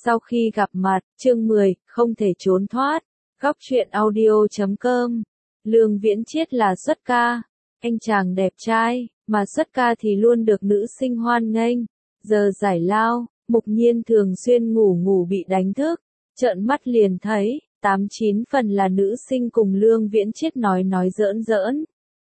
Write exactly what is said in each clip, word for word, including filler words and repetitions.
Sau khi gặp mặt, chương mười, không thể trốn thoát. Góc truyện audio chấm com. Lương Viễn Chiết là xuất ca. Anh chàng đẹp trai, mà xuất ca thì luôn được nữ sinh hoan nghênh. Giờ giải lao, Mục Nhiên thường xuyên ngủ ngủ bị đánh thức. Trợn mắt liền thấy, tám chín phần là nữ sinh cùng Lương Viễn Chiết nói nói giỡn giỡn.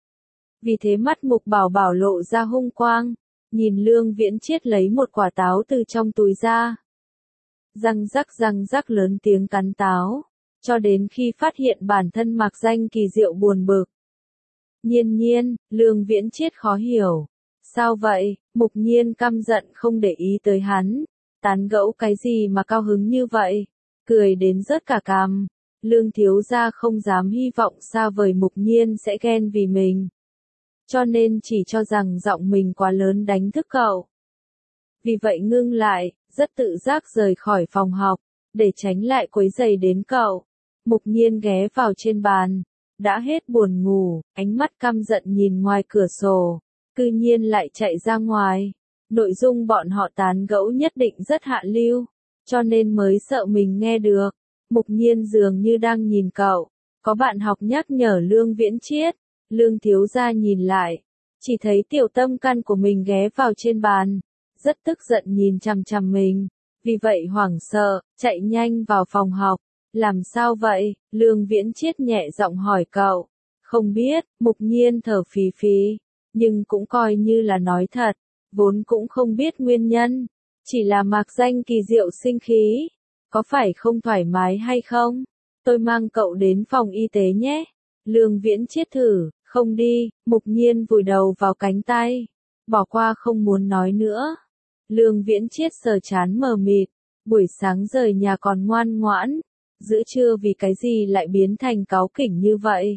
Vì thế mắt Mục Bảo Bảo lộ ra hung quang. Nhìn Lương Viễn Chiết lấy một quả táo từ trong túi ra. Răng rắc răng rắc lớn tiếng cắn táo, cho đến khi phát hiện bản thân Mạc Danh Kỳ Diệu buồn bực. Nhiên nhiên, Lương Viễn Chiết khó hiểu. Sao vậy? Mục Nhiên căm giận không để ý tới hắn. Tán gẫu cái gì mà cao hứng như vậy? Cười đến rớt cả cằm. Lương thiếu gia không dám hy vọng xa vời Mục Nhiên sẽ ghen vì mình. Cho nên chỉ cho rằng giọng mình quá lớn đánh thức cậu. Vì vậy ngưng lại, rất tự giác rời khỏi phòng học, để tránh lại quấy rầy đến cậu. Mục Nhiên ghé vào trên bàn, đã hết buồn ngủ, ánh mắt căm giận nhìn ngoài cửa sổ, cư nhiên lại chạy ra ngoài. Nội dung bọn họ tán gẫu nhất định rất hạ lưu, cho nên mới sợ mình nghe được. Mục Nhiên dường như đang nhìn cậu, có bạn học nhắc nhở Lương Viễn Chiết. Lương thiếu gia nhìn lại, chỉ thấy tiểu tâm can của mình ghé vào trên bàn, rất tức giận nhìn chằm chằm mình, vì vậy hoảng sợ, chạy nhanh vào phòng học. Làm sao vậy? Lương Viễn Chiết nhẹ giọng hỏi cậu. Không biết, Mục Nhiên thở phì phì, nhưng cũng coi như là nói thật, vốn cũng không biết nguyên nhân, chỉ là Mạc Danh Kỳ Diệu sinh khí, có phải không thoải mái hay không? Tôi mang cậu đến phòng y tế nhé. Lương Viễn Chiết thử, không đi. Mục Nhiên vùi đầu vào cánh tay, bỏ qua không muốn nói nữa. Lương Viễn Chiết sờ chán mờ mịt, buổi sáng rời nhà còn ngoan ngoãn, giữa trưa vì cái gì lại biến thành cáu kỉnh như vậy?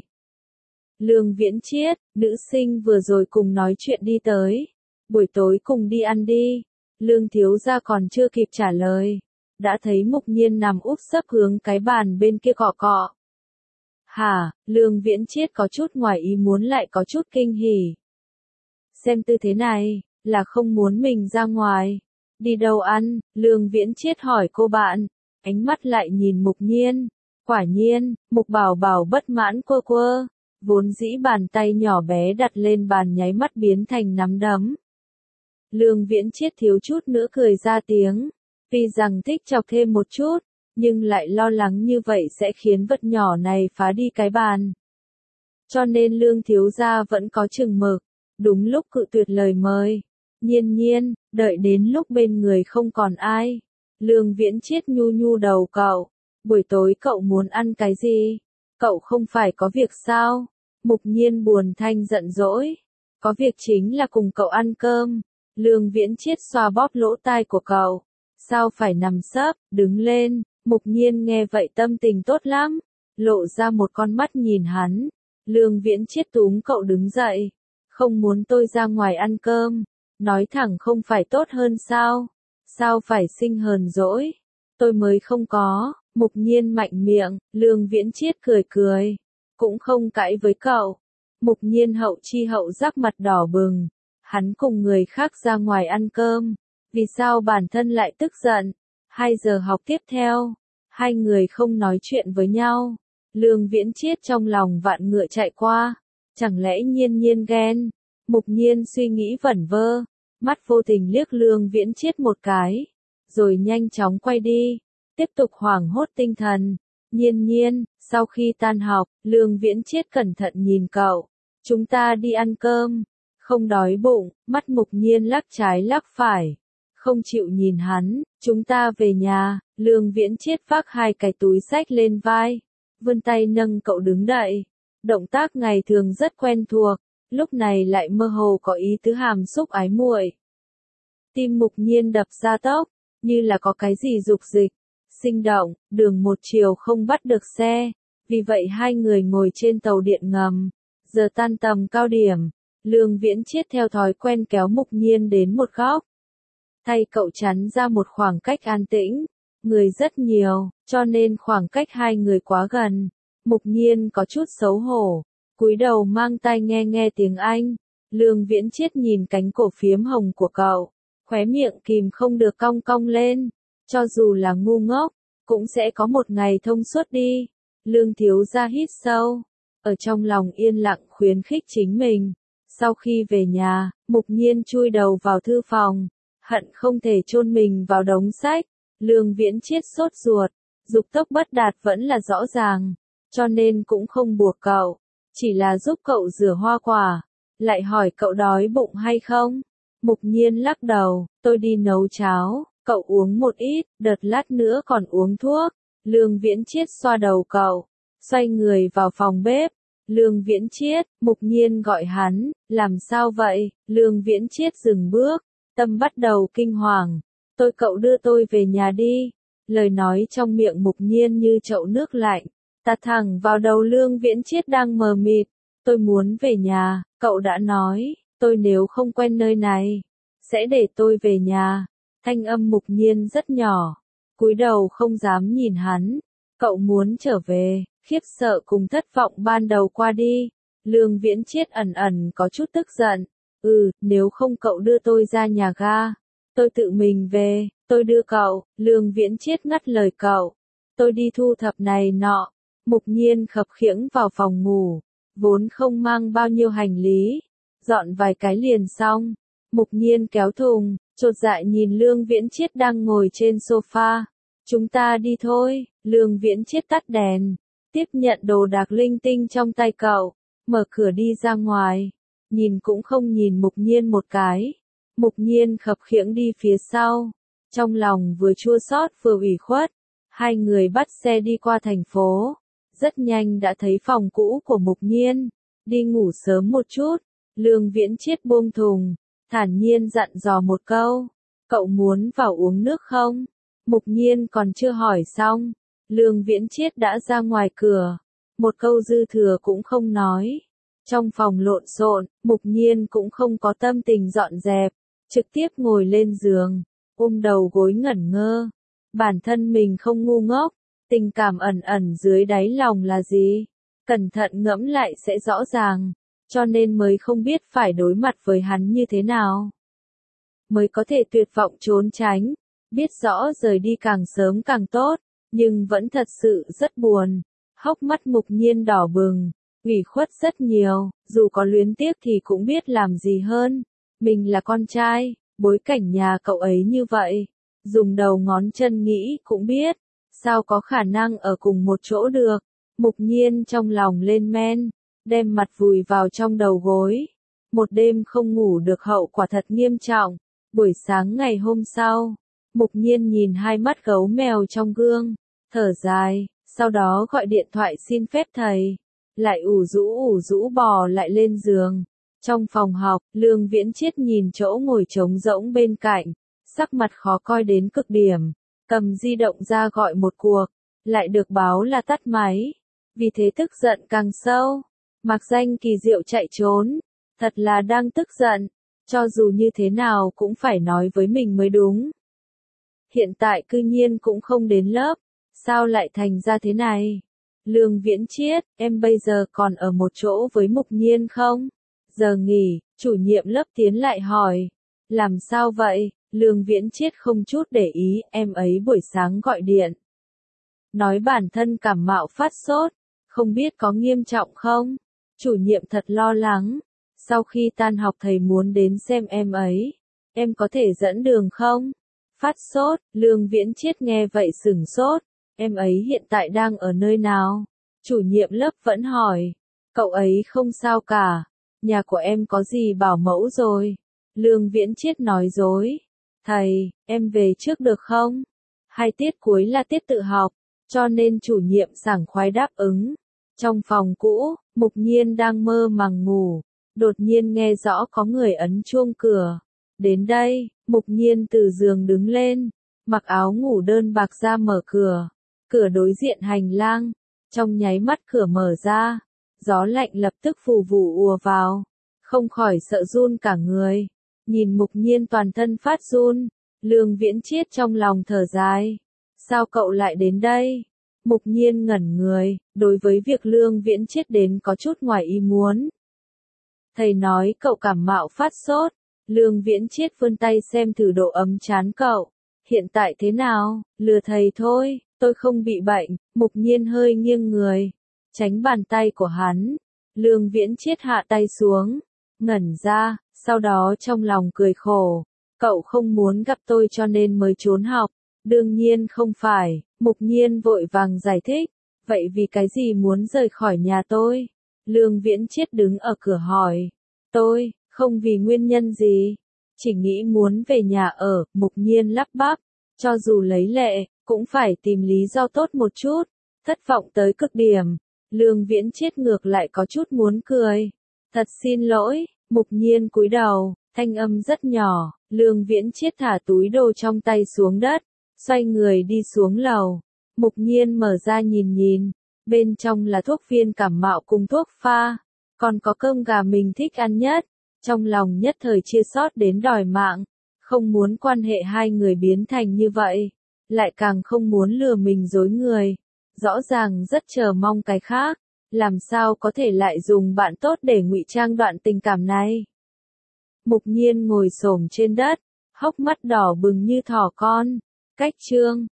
Lương Viễn Chiết, nữ sinh vừa rồi cùng nói chuyện đi tới, buổi tối cùng đi ăn đi. Lương thiếu gia còn chưa kịp trả lời, đã thấy Mục Nhiên nằm úp sấp hướng cái bàn bên kia cọ cọ. Hả? Lương Viễn Chiết có chút ngoài ý muốn lại có chút kinh hỉ. Xem tư thế này, là không muốn mình ra ngoài. Đi đâu ăn? Lương Viễn Chiết hỏi cô bạn, ánh mắt lại nhìn Mục Nhiên. Quả nhiên, Mục Bảo Bảo bất mãn quơ quơ, vốn dĩ bàn tay nhỏ bé đặt lên bàn nháy mắt biến thành nắm đấm. Lương Viễn Chiết thiếu chút nữa cười ra tiếng, vì rằng thích chọc thêm một chút, nhưng lại lo lắng như vậy sẽ khiến vật nhỏ này phá đi cái bàn. Cho nên Lương thiếu gia vẫn có chừng mực, đúng lúc cự tuyệt lời mời. Nhiên nhiên, đợi đến lúc bên người không còn ai. Lương Viễn Chiết nhu nhu đầu cậu. Buổi tối cậu muốn ăn cái gì? Cậu không phải có việc sao? Mục Nhiên buồn thanh giận dỗi. Có việc chính là cùng cậu ăn cơm. Lương Viễn Chiết xoa bóp lỗ tai của cậu. Sao phải nằm sấp, đứng lên. Mục Nhiên nghe vậy tâm tình tốt lắm, lộ ra một con mắt nhìn hắn. Lương Viễn Chiết túm cậu đứng dậy. Không muốn tôi ra ngoài ăn cơm, nói thẳng không phải tốt hơn sao? Sao phải sinh hờn dỗi? Tôi mới không có. Mục Nhiên mạnh miệng. Lương Viễn Chiết cười cười, cũng không cãi với cậu. Mục Nhiên hậu chi hậu giác mặt đỏ bừng. Hắn cùng người khác ra ngoài ăn cơm, vì sao bản thân lại tức giận? Hai giờ học tiếp theo, hai người không nói chuyện với nhau. Lương Viễn Chiết trong lòng vạn ngựa chạy qua, chẳng lẽ Nhiên Nhiên ghen? Mục Nhiên suy nghĩ vẩn vơ, mắt vô tình liếc Lương Viễn Chiết một cái, rồi nhanh chóng quay đi, tiếp tục hoảng hốt tinh thần. Nhiên Nhiên, sau khi tan học, Lương Viễn Chiết cẩn thận nhìn cậu. Chúng ta đi ăn cơm. Không đói bụng. Mắt Mục Nhiên lắc trái lắc phải, không chịu nhìn hắn. Chúng ta về nhà. Lương Viễn Chiết vác hai cái túi xách lên vai, vươn tay nâng cậu đứng dậy. Động tác ngày thường rất quen thuộc, lúc này lại mơ hồ có ý tứ hàm xúc ái muội. Tim Mục Nhiên đập ra tốc, như là có cái gì dục dịch, sinh động. Đường một chiều không bắt được xe, vì vậy hai người ngồi trên tàu điện ngầm. Giờ tan tầm cao điểm, Lương Viễn Chiết theo thói quen kéo Mục Nhiên đến một góc, thay cậu chắn ra một khoảng cách an tĩnh. Người rất nhiều, cho nên khoảng cách hai người quá gần. Mục Nhiên có chút xấu hổ, cúi đầu mang tai nghe nghe tiếng Anh. Lương Viễn Chiết nhìn cánh cổ phiếm hồng của cậu, khóe miệng kìm không được cong cong lên. cho dù là ngu ngốc, cũng sẽ có một ngày thông suốt đi. Lương thiếu gia hít sâu, ở trong lòng yên lặng khuyến khích chính mình. Sau khi về nhà, Mục Nhiên chui đầu vào thư phòng, hận không thể chôn mình vào đống sách. Lương Viễn Chiết sốt ruột, dục tốc bất đạt vẫn là rõ ràng, cho nên cũng không buộc cậu, chỉ là giúp cậu rửa hoa quả, lại hỏi cậu đói bụng hay không. Mục Nhiên lắc đầu, tôi đi nấu cháo, cậu uống một ít, đợt lát nữa còn uống thuốc. Lương Viễn Chiết xoa đầu cậu, xoay người vào phòng bếp. Lương Viễn Chiết, Mục Nhiên gọi hắn, làm sao vậy? Lương Viễn Chiết dừng bước, tâm bắt đầu kinh hoàng. Tôi cậu đưa tôi về nhà đi. Lời nói trong miệng Mục Nhiên như chậu nước lạnh, tạt thẳng vào đầu Lương Viễn Chiết đang mờ mịt. Tôi muốn về nhà, cậu đã nói, tôi nếu không quen nơi này, sẽ để tôi về nhà. Thanh âm Mục Nhiên rất nhỏ, cúi đầu không dám nhìn hắn. Cậu muốn trở về, khiếp sợ cùng thất vọng ban đầu qua đi. Lương Viễn Chiết ẩn ẩn có chút tức giận. Ừ, nếu không cậu đưa tôi ra nhà ga, tôi tự mình về, tôi đưa cậu. Lương Viễn Chiết ngắt lời cậu. Tôi đi thu thập này nọ. Mục Nhiên khập khiễng vào phòng ngủ, vốn không mang bao nhiêu hành lý, dọn vài cái liền xong. Mục Nhiên kéo thùng, chột dạ nhìn Lương Viễn Chiết đang ngồi trên sofa. Chúng ta đi thôi. Lương Viễn Chiết tắt đèn, tiếp nhận đồ đạc linh tinh trong tay cậu, mở cửa đi ra ngoài, nhìn cũng không nhìn Mục Nhiên một cái. Mục Nhiên khập khiễng đi phía sau, trong lòng vừa chua xót vừa ủy khuất. Hai người bắt xe đi qua thành phố, rất nhanh đã thấy phòng cũ của Mục Nhiên. Đi ngủ sớm một chút. Lương Viễn Chiết buông thùng, thản nhiên dặn dò một câu, cậu muốn vào uống nước không? Mục Nhiên còn chưa hỏi xong, Lương Viễn Chiết đã ra ngoài cửa, một câu dư thừa cũng không nói. Trong phòng lộn xộn, Mục Nhiên cũng không có tâm tình dọn dẹp, trực tiếp ngồi lên giường, ôm đầu gối ngẩn ngơ. Bản thân mình không ngu ngốc, tình cảm ẩn ẩn dưới đáy lòng là gì? Cẩn thận ngẫm lại sẽ rõ ràng, cho nên mới không biết phải đối mặt với hắn như thế nào. Mới có thể tuyệt vọng trốn tránh, biết rõ rời đi càng sớm càng tốt, nhưng vẫn thật sự rất buồn. Hốc mắt Mục Nhiên đỏ bừng, ủy khuất rất nhiều, dù có luyến tiếc thì cũng biết làm gì hơn. Mình là con trai, bối cảnh nhà cậu ấy như vậy, dùng đầu ngón chân nghĩ cũng biết, sao có khả năng ở cùng một chỗ được. Mục Nhiên trong lòng lên men, đem mặt vùi vào trong đầu gối. Một đêm không ngủ được hậu quả thật nghiêm trọng. Buổi sáng ngày hôm sau, Mục Nhiên nhìn hai mắt gấu mèo trong gương, thở dài, sau đó gọi điện thoại xin phép thầy, lại ủ rũ ủ rũ bò lại lên giường. Trong phòng học, Lương Viễn Chiết nhìn chỗ ngồi trống rỗng bên cạnh, sắc mặt khó coi đến cực điểm, cầm di động ra gọi một cuộc, lại được báo là tắt máy, vì thế tức giận càng sâu. Mặc danh kỳ diệu chạy trốn, thật là đang tức giận, cho dù như thế nào cũng phải nói với mình mới đúng. Hiện tại cư nhiên cũng không đến lớp, sao lại thành ra thế này? Lương Viễn Chiết, em bây giờ còn ở một chỗ với Mục Nhiên không? Giờ nghỉ, chủ nhiệm lớp tiến lại hỏi. Làm sao vậy? Lương Viễn Chiết không chút để ý, em ấy buổi sáng gọi điện. Nói bản thân cảm mạo phát sốt, không biết có nghiêm trọng không? Chủ nhiệm thật lo lắng. Sau khi tan học thầy muốn đến xem em ấy. Em có thể dẫn đường không? Phát sốt, Lương Viễn Chiết nghe vậy sửng sốt. Em ấy hiện tại đang ở nơi nào? Chủ nhiệm lớp vẫn hỏi. Cậu ấy không sao cả. Nhà của em có gì bảo mẫu rồi? Lương Viễn Chiết nói dối. Thầy, em về trước được không? Hai tiết cuối là tiết tự học, cho nên chủ nhiệm sảng khoái đáp ứng. Trong phòng cũ, Mục Nhiên đang mơ màng ngủ, đột nhiên nghe rõ có người ấn chuông cửa. Đến đây, Mục Nhiên từ giường đứng lên, mặc áo ngủ đơn bạc ra mở cửa. Cửa đối diện hành lang, trong nháy mắt cửa mở ra, gió lạnh lập tức phù vù ùa vào, không khỏi sợ run cả người. Nhìn Mục Nhiên toàn thân phát run, Lương Viễn Chiết trong lòng thở dài. Sao cậu lại đến đây? Mục Nhiên ngẩn người, đối với việc Lương Viễn Chiết đến có chút ngoài ý muốn. Thầy nói cậu cảm mạo phát sốt. Lương Viễn Chiết vươn tay xem thử độ ấm trán cậu. Hiện tại thế nào? Lừa thầy thôi, tôi không bị bệnh. Mục Nhiên hơi nghiêng người, tránh bàn tay của hắn. Lương Viễn Chiết hạ tay xuống, ngẩn ra, sau đó trong lòng cười khổ. Cậu không muốn gặp tôi cho nên mới trốn học. Đương nhiên không phải, Mục Nhiên vội vàng giải thích. Vậy vì cái gì muốn rời khỏi nhà tôi? Lương Viễn Chiết đứng ở cửa hỏi. Tôi, không vì nguyên nhân gì. Chỉ nghĩ muốn về nhà ở, Mục Nhiên lắp bắp. Cho dù lấy lệ, cũng phải tìm lý do tốt một chút. Thất vọng tới cực điểm. Lương Viễn Chiết ngược lại có chút muốn cười. Thật xin lỗi, Mục Nhiên cúi đầu, thanh âm rất nhỏ. Lương Viễn Chiết thả túi đồ trong tay xuống đất, xoay người đi xuống lầu. Mục Nhiên mở ra nhìn nhìn, bên trong là thuốc viên cảm mạo cùng thuốc pha, còn có cơm gà mình thích ăn nhất. Trong lòng nhất thời chia xót đến đòi mạng, không muốn quan hệ hai người biến thành như vậy, lại càng không muốn lừa mình dối người. Rõ ràng rất chờ mong cái khác, làm sao có thể lại dùng bạn tốt để ngụy trang đoạn tình cảm này. Mục Nhiên ngồi xổm trên đất, hốc mắt đỏ bừng như thỏ con. Cách chương